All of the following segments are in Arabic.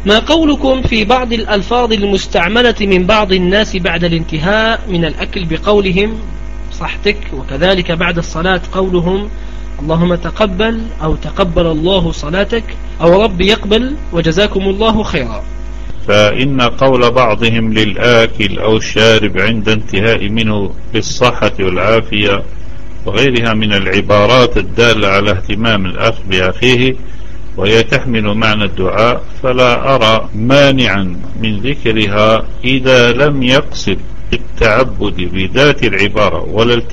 ما قولكم في بعض الألفاظ المستعملة من بعض الناس بعد الانتهاء من الأكل بقولهم صحتك، وكذلك بعد الصلاة قولهم اللهم تقبل أو تقبل الله صلاتك أو رب يقبل وجزاكم الله خيرا؟ فإن قول بعضهم للآكل أو الشارب عند انتهاء منه بالصحة والعافية وغيرها من العبارات الدالة على اهتمام الأخ بأخيه وهي تحمل معنى الدعاء، فلا أرى مانعا من ذكرها إذا لم يقصد التعبد بذات العبارة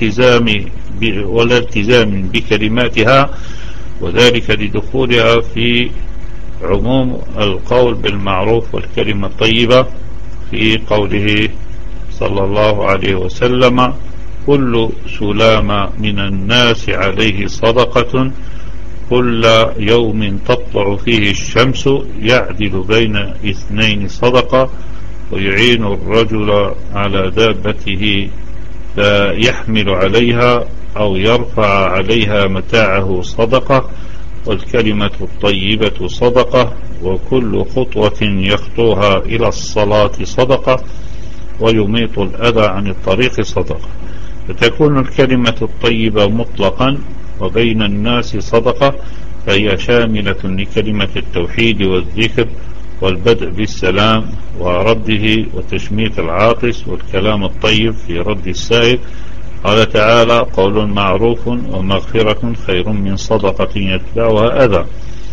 ولا التزام بكلماتها، وذلك لدخولها في عموم القول بالمعروف والكلمة الطيبة في قوله صلى الله عليه وسلم كل سلام من الناس عليه صدقة كل يوم تطلع فيه الشمس يعدل بين اثنين صدقة ويعين الرجل على دابته فيحمل عليها أو يرفع عليها متاعه صدقة والكلمة الطيبة صدقة وكل خطوة يخطوها إلى الصلاة صدقة ويميط الأذى عن الطريق صدقة، فتكون الكلمة الطيبة مطلقا وبين الناس صدقة، فهي شاملة لكلمة التوحيد والذكر والبدء بالسلام ورده وتشميت العاطس والكلام الطيب في رد السائل. قال تعالى قول معروف ومغفرة خير من صدقة يتبعها أذى،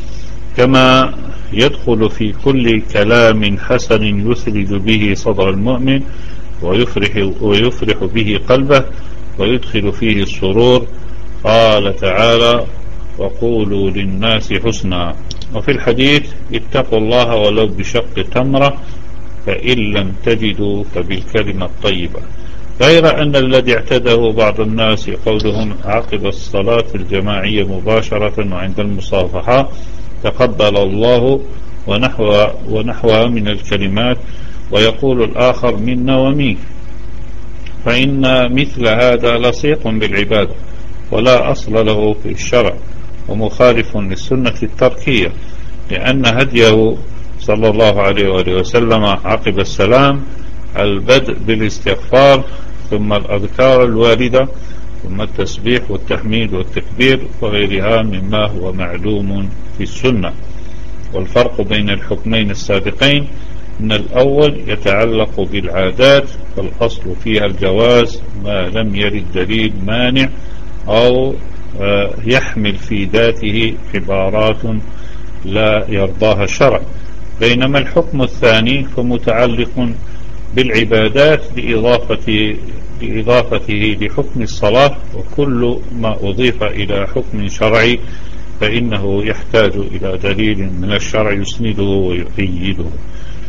كما يدخل في كل كلام حسن يثلج به صدر المؤمن ويفرح به قلبه ويدخل فيه السرور. قال تعالى وقولوا للناس حسنا، وفي الحديث اتقوا الله ولو بشق تمرة فإن لم تجدوا فبالكلمة الطيبة، غير أن الذي اعتده بعض الناس قولهم عقب الصلاة الجماعية مباشرة وعند المصافحة تقبل الله ونحوها من الكلمات، ويقول الآخر منا ومنك، فإن مثل هذا لصيق بالعبادة ولا أصل له في الشرع ومخالف للسنة التركية، لأن هديه صلى الله عليه وآله وسلم عقب السلام البدء بالاستغفار ثم الأذكار الواردة ثم التسبيح والتحميد والتكبير وغيرها مما هو معلوم في السنة. والفرق بين الحكمين السابقين أن الأول يتعلق بالعادات فالأصل فيها الجواز ما لم يرد دليل مانع أو يحمل في ذاته عبارات لا يرضاها الشرع، بينما الحكم الثاني فمتعلق بالعبادات بإضافته لحكم الصلاة، وكل ما أضيف إلى حكم شرعي فإنه يحتاج إلى دليل من الشرع يسنده ويؤيده.